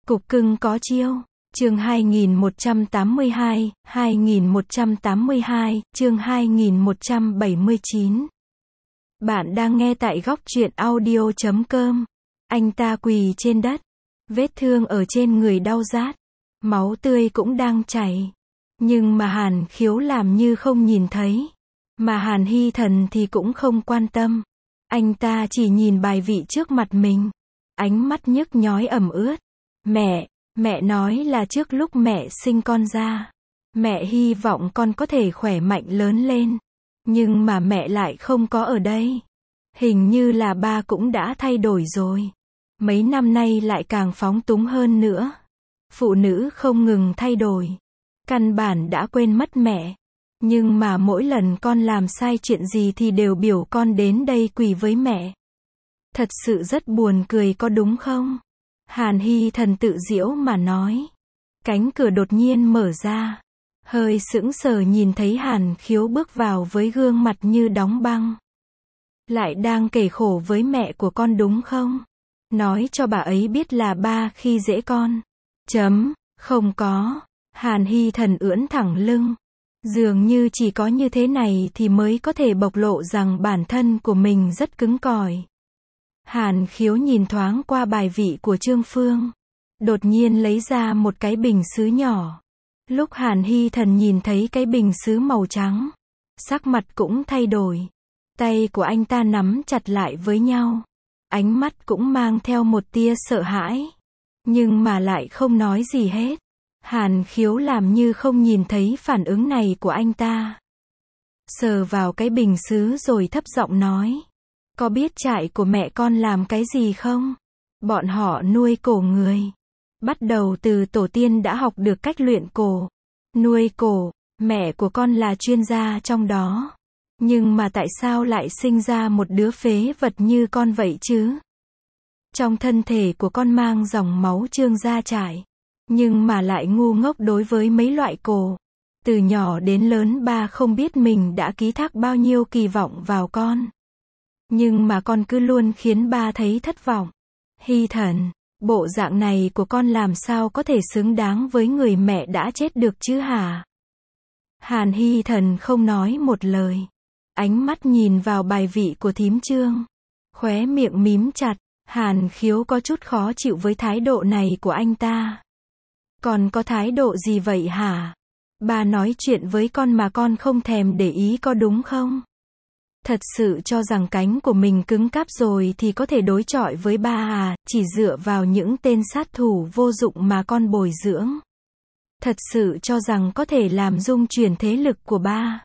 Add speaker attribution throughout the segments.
Speaker 1: Cục cưng có chiêu. Chương 2182, 2182, chương 2179. Bạn đang nghe tại góc truyện audio.com. Anh ta quỳ trên đất. Vết thương ở trên người đau rát. Máu tươi cũng đang chảy. Nhưng mà Hàn Khiếu làm như không nhìn thấy. Mà Hàn Hy Thần thì cũng không quan tâm. Anh ta chỉ nhìn bài vị trước mặt mình. Ánh mắt nhức nhói ẩm ướt. Mẹ nói là trước lúc mẹ sinh con ra, mẹ hy vọng con có thể khỏe mạnh lớn lên. Nhưng mà mẹ lại không có ở đây. Hình như là ba cũng đã thay đổi rồi. Mấy năm nay lại càng phóng túng hơn nữa. Phụ nữ không ngừng thay đổi. Căn bản đã quên mất mẹ. Nhưng mà mỗi lần con làm sai chuyện gì thì đều biểu con đến đây quỳ với mẹ. Thật sự rất buồn cười có đúng không? Hàn Hy Thần tự giễu mà nói. Cánh cửa đột nhiên mở ra. Hơi sững sờ nhìn thấy Hàn Khiếu bước vào với gương mặt như đóng băng. Lại đang kể khổ với mẹ của con đúng không? Nói cho bà ấy biết là ba khi dễ con. Không có. Hàn Hy Thần ưỡn thẳng lưng. Dường như chỉ có như thế này thì mới có thể bộc lộ rằng bản thân của mình rất cứng cỏi. Hàn Khiếu nhìn thoáng qua bài vị của Trương Phương. Đột nhiên lấy ra một cái bình sứ nhỏ. Lúc Hàn Hy Thần nhìn thấy cái bình sứ màu trắng, sắc mặt cũng thay đổi. Tay của anh ta nắm chặt lại với nhau. Ánh mắt cũng mang theo một tia sợ hãi. Nhưng mà lại không nói gì hết. Hàn Khiếu làm như không nhìn thấy phản ứng này của anh ta. Sờ vào cái bình sứ rồi thấp giọng nói. Có biết trại của mẹ con làm cái gì không? Bọn họ nuôi cổ người. Bắt đầu từ tổ tiên đã học được cách luyện cổ. Nuôi cổ, mẹ của con là chuyên gia trong đó. Nhưng mà tại sao lại sinh ra một đứa phế vật như con vậy chứ? Trong thân thể của con mang dòng máu Trương gia trải. Nhưng mà lại ngu ngốc đối với mấy loại cổ. Từ nhỏ đến lớn ba không biết mình đã ký thác bao nhiêu kỳ vọng vào con. Nhưng mà con cứ luôn khiến ba thấy thất vọng. Hy Thần, bộ dạng này của con làm sao có thể xứng đáng với người mẹ đã chết được chứ hả? Hàn Hy Thần không nói một lời. Ánh mắt nhìn vào bài vị của thím Trương. Khóe miệng mím chặt. Hàn Khiếu có chút khó chịu với thái độ này của anh ta. Còn có thái độ gì vậy hả? Ba nói chuyện với con mà con không thèm để ý có đúng không? Thật sự cho rằng cánh của mình cứng cáp rồi thì có thể đối chọi với ba à, chỉ dựa vào những tên sát thủ vô dụng mà con bồi dưỡng. Thật sự cho rằng có thể làm rung chuyển thế lực của ba.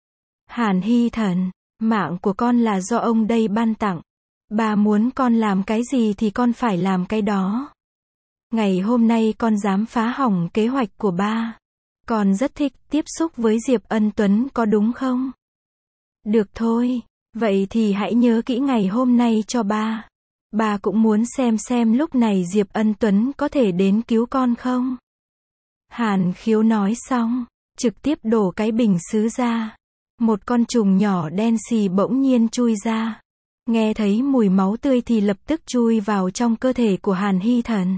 Speaker 1: Hàn Hy Thần, mạng của con là do ông đây ban tặng. Ba muốn con làm cái gì thì con phải làm cái đó. Ngày hôm nay con dám phá hỏng kế hoạch của ba. Con rất thích tiếp xúc với Diệp Ân Tuấn có đúng không? Được thôi, vậy thì hãy nhớ kỹ ngày hôm nay cho ba. Ba cũng muốn xem lúc này Diệp Ân Tuấn có thể đến cứu con không? Hàn Khiếu nói xong, trực tiếp đổ cái bình sứ ra. Một con trùng nhỏ đen xì bỗng nhiên chui ra. Nghe thấy mùi máu tươi thì lập tức chui vào trong cơ thể của Hàn Hy Thần.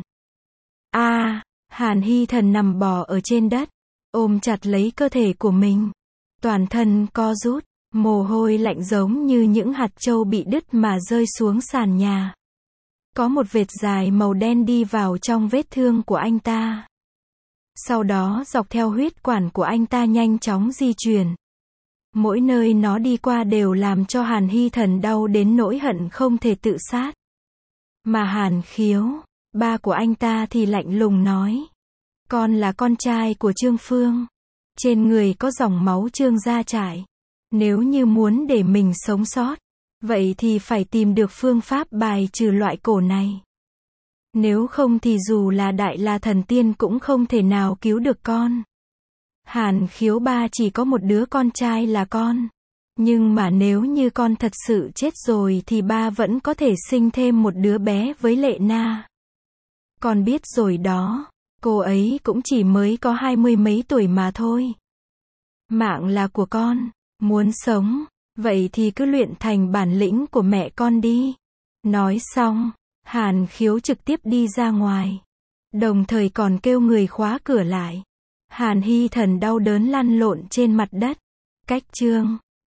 Speaker 1: Hàn Hy Thần nằm bò ở trên đất, ôm chặt lấy cơ thể của mình. Toàn thân co rút. Mồ hôi lạnh giống như những hạt châu bị đứt mà rơi xuống sàn nhà. Có một vệt dài màu đen đi vào trong vết thương của anh ta. Sau đó dọc theo huyết quản của anh ta nhanh chóng di chuyển. Mỗi nơi nó đi qua đều làm cho Hàn Hy Thần đau đến nỗi hận không thể tự sát. Mà Hàn Khiếu, ba của anh ta thì lạnh lùng nói. Con là con trai của Trương Phương. Trên người có dòng máu Trương gia trải. Nếu như muốn để mình sống sót, vậy thì phải tìm được phương pháp bài trừ loại cổ này. Nếu không thì dù là đại la thần tiên cũng không thể nào cứu được con. Hàn Khiếu ba chỉ có một đứa con trai là con. Nhưng mà nếu như con thật sự chết rồi thì ba vẫn có thể sinh thêm một đứa bé với Lệ Na. Con biết rồi đó, cô ấy cũng chỉ mới có 20 mấy tuổi mà thôi. Mạng là của con. Muốn sống, vậy thì cứ luyện thành bản lĩnh của mẹ con đi. Nói xong, Hàn Khiếu trực tiếp đi ra ngoài. Đồng thời còn kêu người khóa cửa lại. Hàn Hy Thần đau đớn lăn lộn trên mặt đất. Cách chương